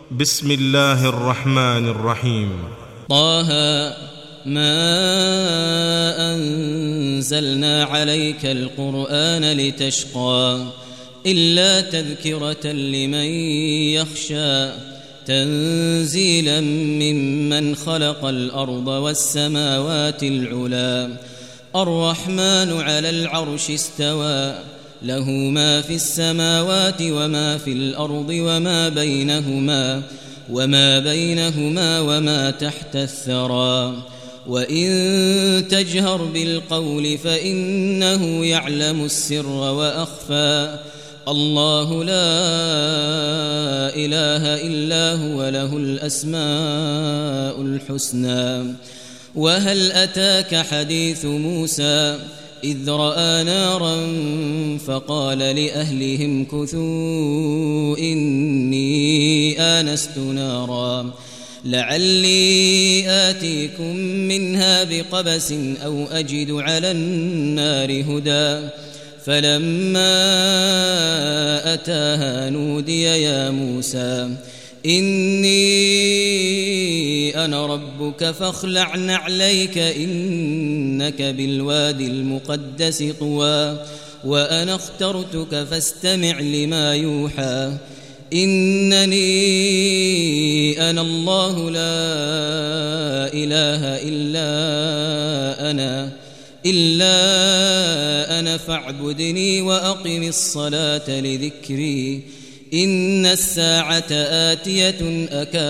بسم الله الرحمن الرحيم. طه ما أنزلنا عليك القرآن لتشقى إلا تذكرة لمن يخشى تنزيلا ممن خلق الأرض والسماوات العلى الرحمن على العرش استوى له ما في السماوات وما في الأرض وما بينهما وما تحت الثرى وإن تجهر بالقول فإنه يعلم السر وأخفى الله لا إله إلا هو له الأسماء الحسنى. وهل أتاك حديث موسى إذ رأى نارا فقال لأهلهم كثوا إني آنست نارا لعلي آتيكم منها بقبس أو أجد على النار هدى فلما أتاها نودي يا موسى إني أنا ربك فاخلع نعليك إنك بالوادي المقدس طوى وأنا اخترتك فاستمع لما يوحى إنني أنا الله لا إله إلا أنا فاعبدني وأقم الصلاة لذكري إن الساعة آتية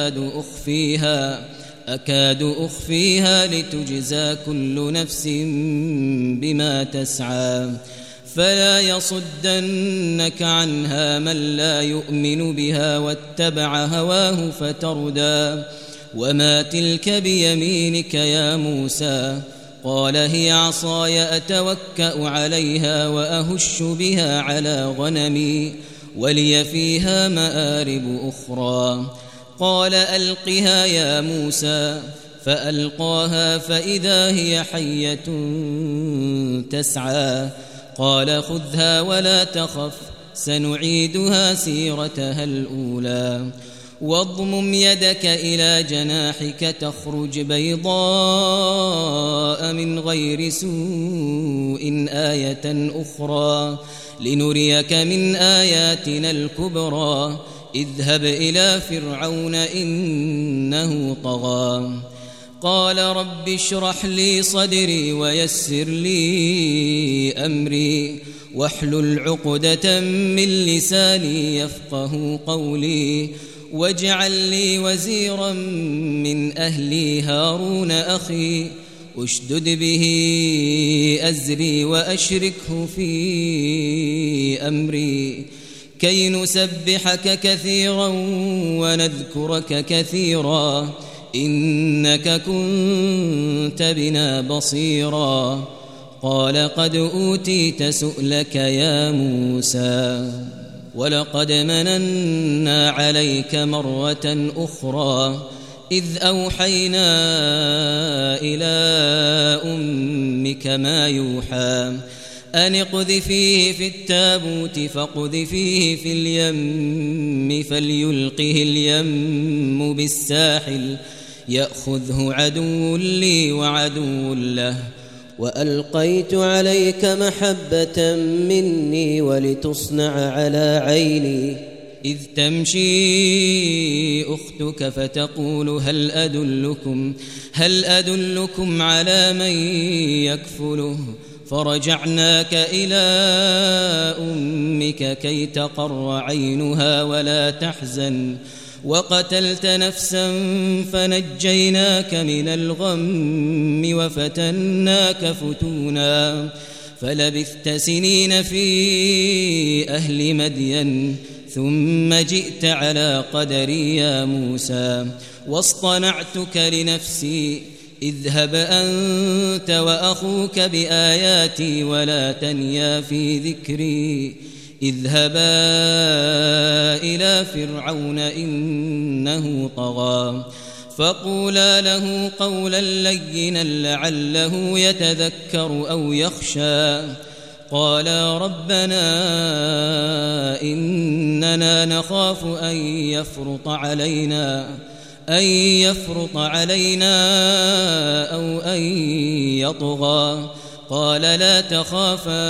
أكاد أخفيها لتجزى كل نفس بما تسعى فلا يصدنك عنها من لا يؤمن بها واتبع هواه فتردى وما تلك بيمينك يا موسى قال هي عصاي أتوكأ عليها وأهش بها على غنمي ولي فيها مآرب أخرى قال ألقها يا موسى فألقاها فإذا هي حية تسعى قال خذها ولا تخف سنعيدها سيرتها الأولى واضمم يدك إلى جناحك تخرج بيضاء من غير سوء آية أخرى لنريك من آياتنا الكبرى اذهب إلى فرعون إنه طغى قال رب اشرح لي صدري ويسر لي أمري واحلل عقدة من لساني يفقه قولي واجعل لي وزيرا من أهلي هارون أخي أشدد به أزري وأشركه في أمري كي نسبحك كثيرا ونذكرك كثيرا إنك كنت بنا بصيرا قال قد أوتيت سؤلك يا موسى ولقد مننا عليك مرة أخرى إذ أوحينا إلى أمك ما يوحى أن اقذفيه في التابوت فاقذفيه في اليم فليلقه اليم بالساحل يأخذه عدو لي وعدو له وألقيت عليك محبة مني ولتصنع على عيني إذ تمشي أختك فتقول هل أدلكم على من يكفله فرجعناك إلى أمك كي تقر عينها ولا تحزن وقتلت نفسا فنجيناك من الغم وفتناك فتونا فلبثت سنين في أهل مدين ثم جئت على قدري يا موسى واصطنعتك لنفسي اذهب أنت وأخوك بآياتي ولا تنيا في ذكري اذهبا إلى فرعون إنه طغى فقولا له قولا لينا لعله يتذكر أو يخشى قالا ربنا إننا نخاف أن يفرط علينا أو أن يطغى قال لا تخافا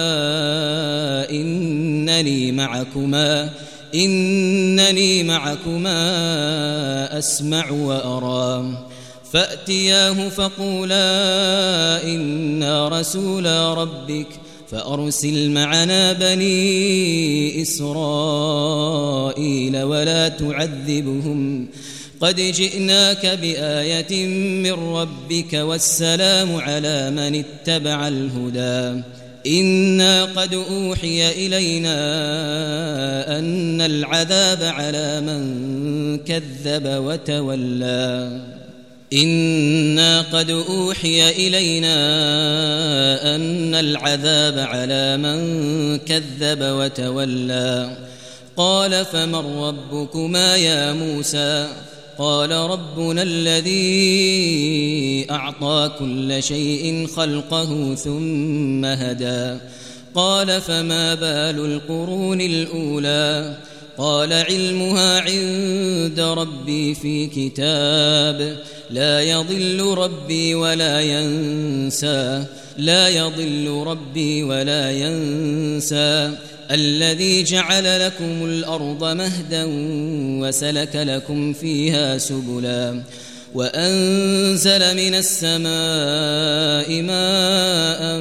إنني معكما أسمع وأرى فأتياه فقولا إنا رسولا ربك فأرسل معنا بني إسرائيل ولا تعذبهم قد جئناك بآية من ربك والسلام على من اتبع الهدى إنا قد أوحي إلينا أن العذاب على من كذب وتولى إنا قد أوحي إلينا أن العذاب على من كذب وتولى قال فمن ربكما يا موسى قال ربنا الذي أعطى كل شيء خلقه ثم هدى قال فما بال القرون الأولى قال علمها عند ربي في كتاب لا يضل ربي ولا ينسى الذي جعل لكم الأرض مهدا وسلك لكم فيها سبلا وأنزل من السماء ماء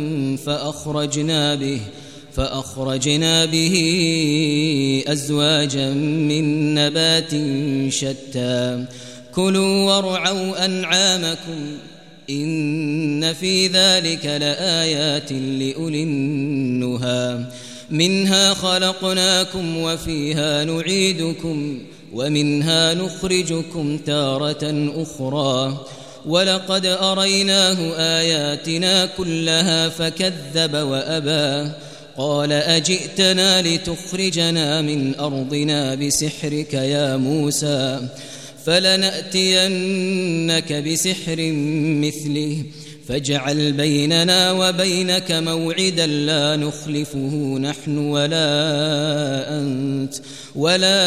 فأخرجنا به أزواجا من نبات شتى كلوا وارعوا أنعامكم إن في ذلك لآيات لأولي النهى منها خلقناكم وفيها نعيدكم ومنها نخرجكم تارة أخرى ولقد أريناه آياتنا كلها فكذب وأبى قال أجئتنا لتخرجنا من أرضنا بسحرك يا موسى فلنأتينك بسحر مثله فاجعل بيننا وبينك موعدا لا نخلفه نحن ولا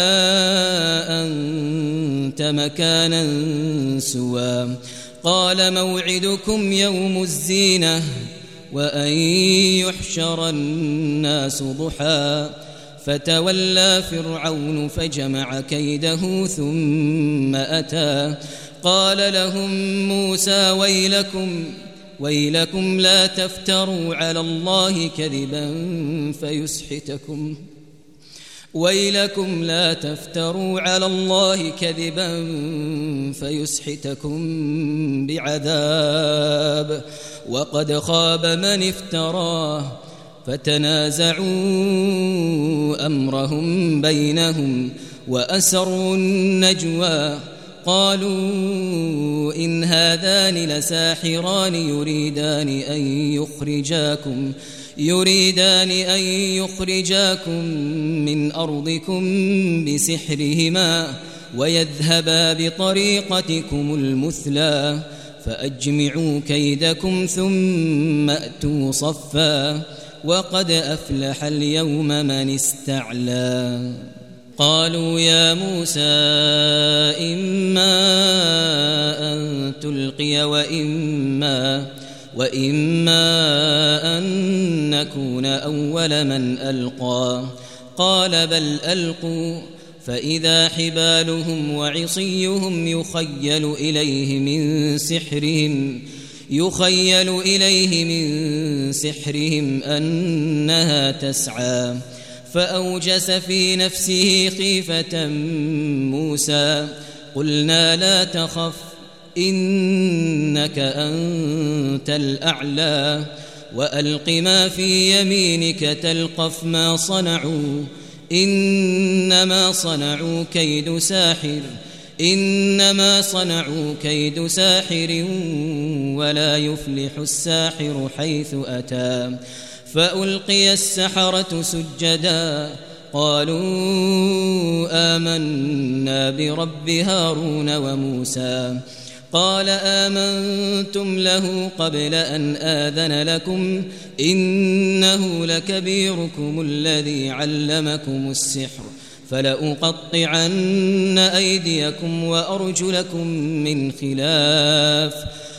أنت مكانا سوى قال موعدكم يوم الزينة وأن يحشر الناس ضحى فتولى فرعون فجمع كيده ثم أتى قال لهم موسى ويلكم لا تفتروا على الله كذبا فيسحتكم بعذاب وقد خاب من افتراه فتنازعوا أمرهم بينهم وأسروا النجوى قالوا إن هذان لساحران يريدان أن يخرجاكم من أرضكم بسحرهما ويذهبا بطريقتكم المثلى فأجمعوا كيدكم ثم أتوا صفا وقد أفلح اليوم من استعلى قالوا يا موسى إما أن تلقي وإما أن نكون أول من ألقى قال بل ألقوا فإذا حبالهم وعصيهم يخيل إليه من سحرهم أنها تسعى فأوجس في نفسه خيفة موسى قلنا لا تخف إنك أنت الأعلى وألق ما في يمينك تلقف ما صنعوا إنما صنعوا كيد ساحر ولا يفلح الساحر حيث أتى فألقي السحرة سجدا قالوا آمنا برب هارون وموسى قال آمنتم له قبل أن آذن لكم إنه لكبيركم الذي علمكم السحر فلأقطعن أيديكم وأرجلكم من خلاف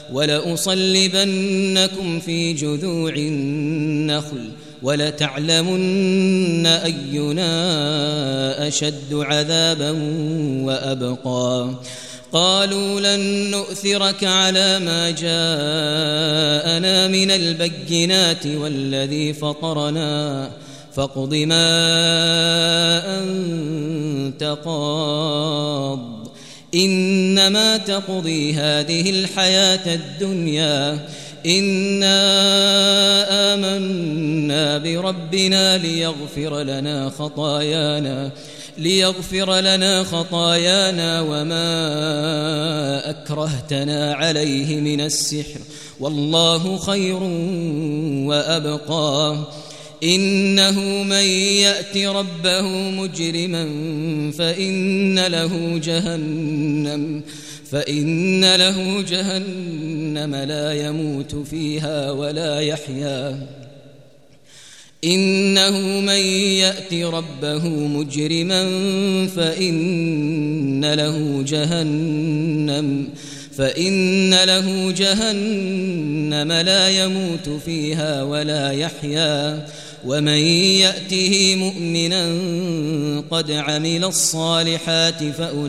ولأصلبنكم في جذوع النخل ولتعلمن أينا أشد عذابا وأبقى قالوا لن نؤثرك على ما جاءنا من البينات والذي فطرنا فاقض ما أنت قاض إنما تقضي هذه الحياة الدنيا إنا آمنا بربنا ليغفر لنا خطايانا وما أكرهتنا عليه من السحر والله خير وأبقى إنه من يأت ربه مجرما فإن له جهنم لا يموت فيها ولا يحيا إنه من يأت ربه مجرما فإن له جهنم لا يموت فيها ولا يحيا ومن يأته مؤمنا قد عمل الصالحات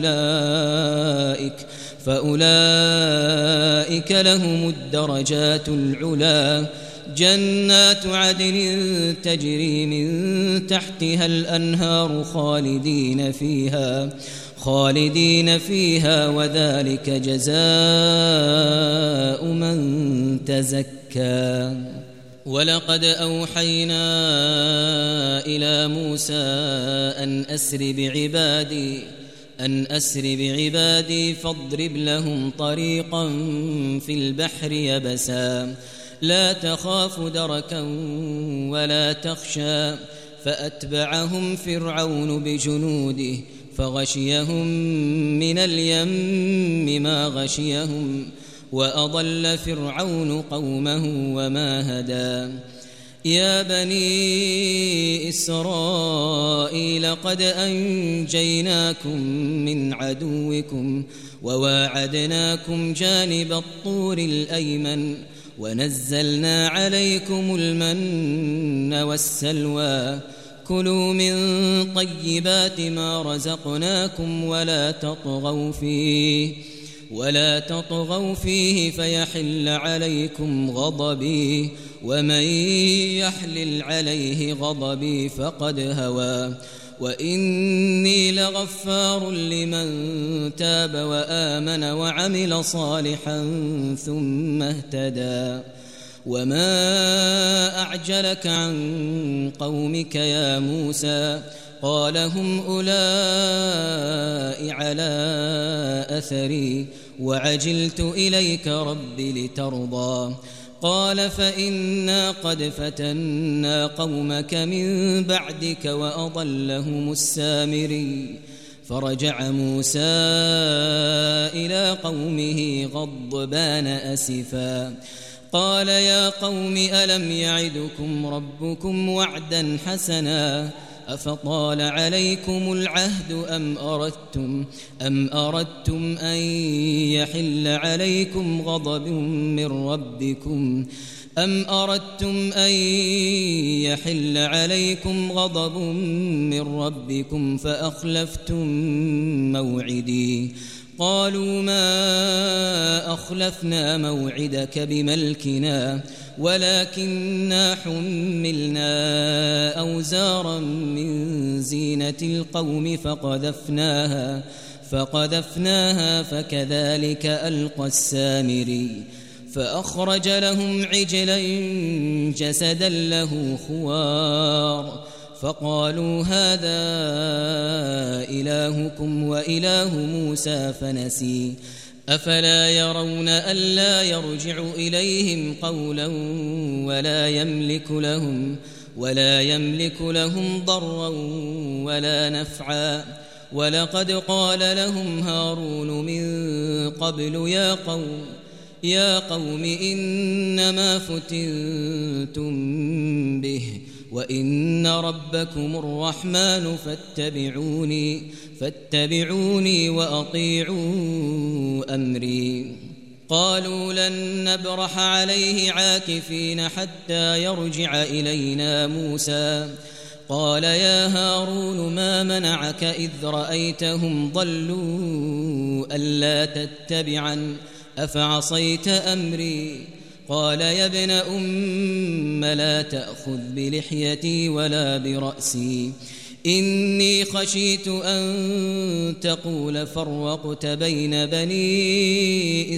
فأولئك لهم الدرجات العلا جنات عدن تجري من تحتها الأنهار خالدين فيها وذلك جزاء من تزكى ولقد أوحينا إلى موسى أن أسر بعبادي فاضرب لهم طريقا في البحر يبسا لا تخاف دركا ولا تخشى فأتبعهم فرعون بجنوده فغشيهم من اليم ما غشيهم وأضل فرعون قومه وما هدى يا بني إسرائيل قد أنجيناكم من عدوكم وواعدناكم جانب الطور الأيمن ونزلنا عليكم المن والسلوى كلوا من طيبات ما رزقناكم ولا تطغوا فيه فيحل عليكم غضبي ومن يحلل عليه غضبي فقد هوى وإني لغفار لمن تاب وآمن وعمل صالحا ثم اهتدى وما أعجلك عن قومك يا موسى قال هم أولئك على أثري وعجلت إليك رب لترضى قال فإنا قد فتنا قومك من بعدك وأضلهم السامري فرجع موسى إلى قومه غضبان أسفا قال يا قوم ألم يعدكم ربكم وعدا حسنا أفطال عليكم العهد أم أردتم أن يحل عليكم غضب من ربكم فأخلفتم موعدي قالوا ما أخلفنا موعدك بملكنا ولكننا حملنا أوزارا من زينة القوم فقذفناها فكذلك ألقى السامري فأخرج لهم عجلا جسدا له خوار فقالوا هذا إلهكم وإله موسى فنسي أفلا يرون ألا يرجع إليهم قولا ولا يملك لهم ضرا ولا نفعا ولقد قال لهم هارون من قبل يا قوم إنما فتنتم به وإن ربكم الرحمن فاتبعوني وأطيعوا أمري. قالوا لن نبرح عليه عاكفين حتى يرجع إلينا موسى. قال يا هارون ما منعك إذ رأيتهم ضلوا ألا تتبعن أفعصيت أمري؟ قال يا ابن أم لا تأخذ بلحيتي ولا برأسي إني خشيت أن تقول فرقت بين بني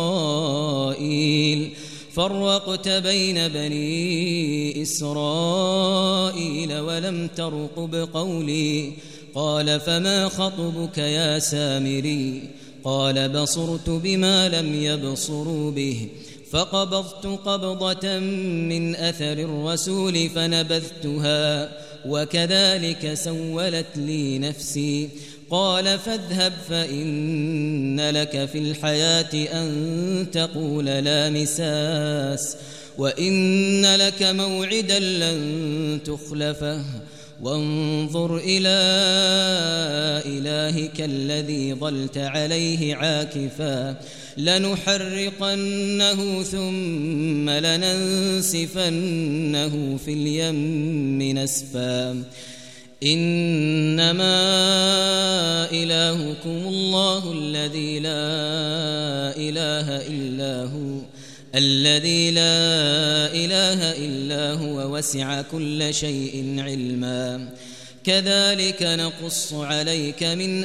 إسرائيل ولم ترقب قولي. قال فما خطبك يا سامري؟ قال بصرت بما لم يبصروا به فقبضت قبضة من أثر الرسول فنبذتها وكذلك سولت لي نفسي. قال فاذهب فإن لك في الحياة أن تقول لا مساس وإن لك موعدا لن تخلفه وانظر إلى إلهك الذي ظلت عليه عاكفا لنحرقنه ثم لننسفنه في اليم نسفا. إنما إلهكم الله الذي لا إله إلا هو وسع كل شيء علما. كذلك نقص عليك من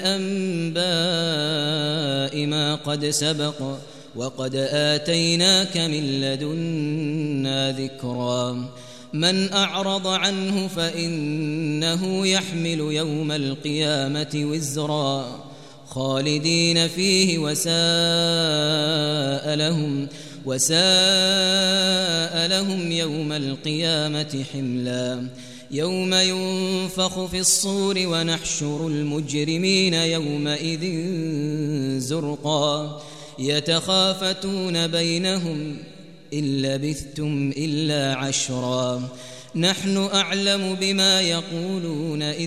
أنباء ما قد سبق وقد آتيناك من لدنا ذكرا. من أعرض عنه فإنه يحمل يوم القيامة وزرا خالدين فيه وساء لهم يوم القيامة حملا. يوم ينفخ في الصور ونحشر المجرمين يومئذ زرقا يتخافتون بينهم إن لبثتم إلا عشرا نحن أعلم بما يقولون إذ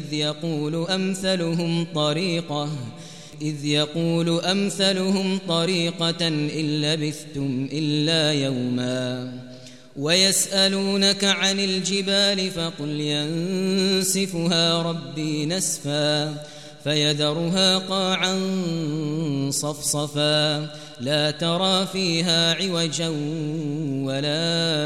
يقول أمثلهم طريقة إن لبثتم إلا يوما. ويسألونك عن الجبال فقل ينسفها ربي نسفا فيذرها قاعا صفصفا لا ترى فيها عوجا ولا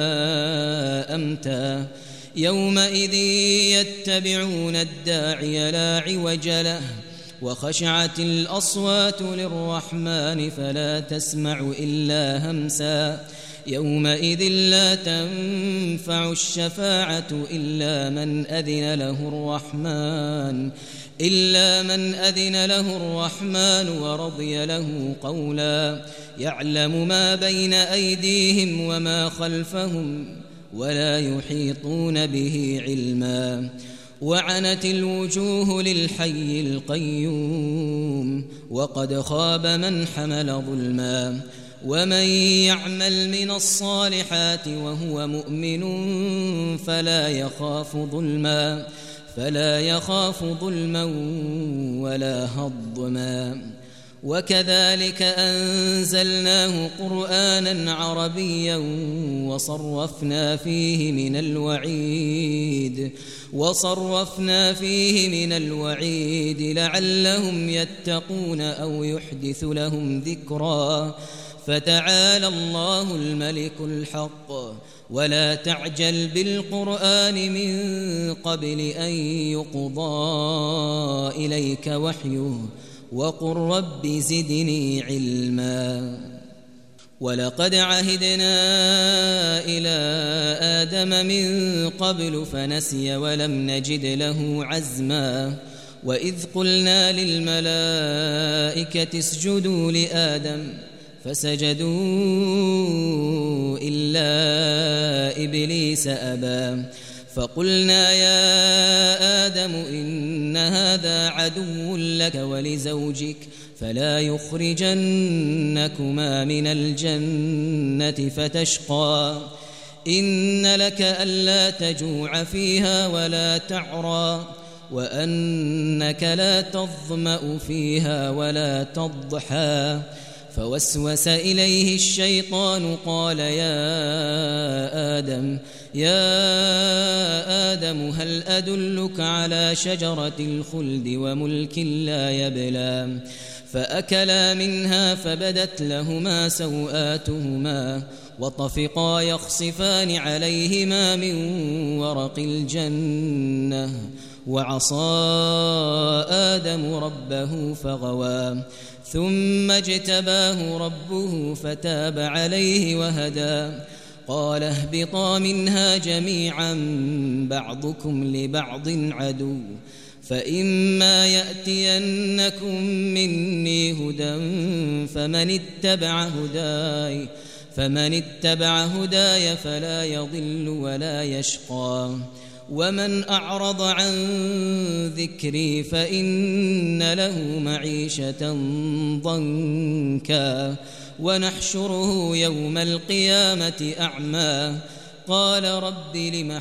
أمتا. يومئذ يتبعون الداعي لا عوج له وخشعت الأصوات للرحمن فلا تسمع إلا همسا. يومئذ لا تنفع الشفاعة إلا من أذن له الرحمن ورضي له قولا. يعلم ما بين أيديهم وما خلفهم ولا يحيطون به علما. وعنت الوجوه للحي القيوم وقد خاب من حمل ظلما. ومن يعمل من الصالحات وهو مؤمن فلا يخاف ظلما ولا هضما. وكذلك أنزلناه قرآنا عربيا وصرفنا فيه من الوعيد لعلهم يتقون أو يحدث لهم ذكرا. فتعالى الله الملك الحق ولا تعجل بالقرآن من قبل أن يقضى إليك وحيه وقل رب زدني علما. ولقد عهدنا إلى آدم من قبل فنسي ولم نجد له عزما. وإذ قلنا للملائكة اسجدوا لآدم فسجدوا إلا إبليس أبى فقلنا يا آدم إن هذا عدو لك ولزوجك فلا يخرجنكما من الجنة فتشقى إن لك ألا تجوع فيها ولا تعرى وأنك لا تظمأ فيها ولا تضحى فوسوس إليه الشيطان قال يا آدم هل أدلك على شجرة الخلد وملك لا يبلى فأكلا منها فبدت لهما سوآتهما وطفقا يخصفان عليهما من ورق الجنة وعصى آدم ربه فغوى ثم اجتباه ربه فتاب عليه وهدى قال اهبطا منها جميعا بعضكم لبعض عدو فإما يأتينكم مني هدى فمن اتبع هداي فلا يضل ولا يشقى ومن أعرض عن ذكري فإن له معيشة ضنكا ونحشره يوم القيامة أعمى قال رب لم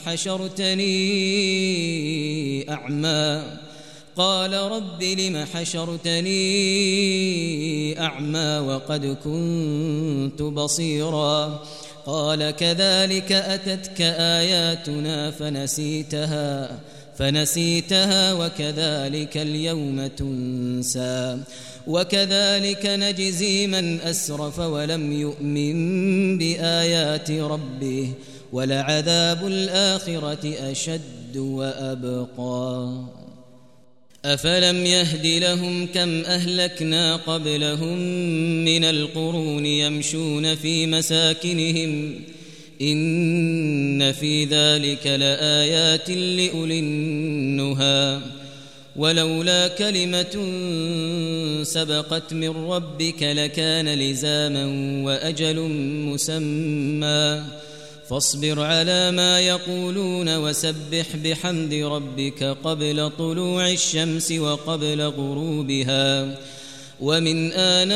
حشرتني أعمى وقد كنت بصيرا قال كذلك أتتك آياتنا فنسيتها وكذلك اليوم تنسى وكذلك نجزي من أسرف ولم يؤمن بآيات ربه ولعذاب الآخرة أشد وأبقى أفلم يهد لهم كم أهلكنا قبلهم من القرون يمشون في مساكنهم إن في ذلك لآيات لأولي النهى ولولا كلمة سبقت من ربك لكان لزاما وأجل مسمى فاصبر على ما يقولون وسبح بحمد ربك قبل طلوع الشمس وقبل غروبها ومن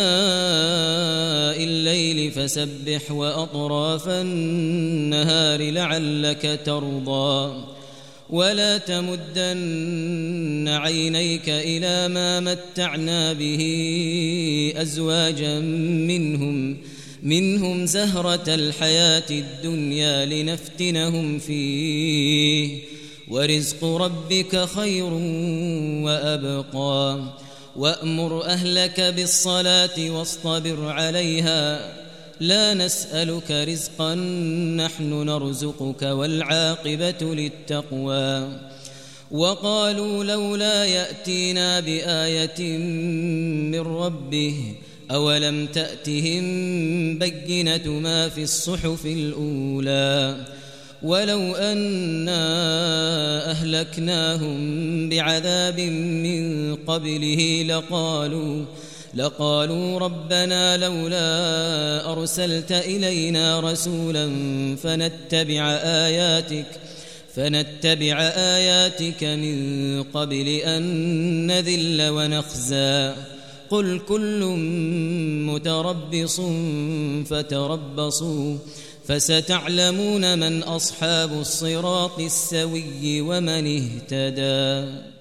آناء الليل فسبح وأطراف النهار لعلك ترضى ولا تمدن عينيك إلى ما متعنا به أزواجا منهم زهرة الحياة الدنيا لنفتنهم فيه ورزق ربك خير وأبقى وأمر أهلك بالصلاة واصطبر عليها لا نسألك رزقا نحن نرزقك والعاقبة للتقوى وقالوا لولا يأتينا بآية من ربه أولم تأتهم بينة ما في الصحف الأولى ولو أنا أهلكناهم بعذاب من قبله لقالوا ربنا لولا أرسلت إلينا رسولا فنتبع آياتك من قبل أن نذل ونخزى قل كل متربص فتربصوا فستعلمون من أصحاب الصراط السوي ومن اهتدى.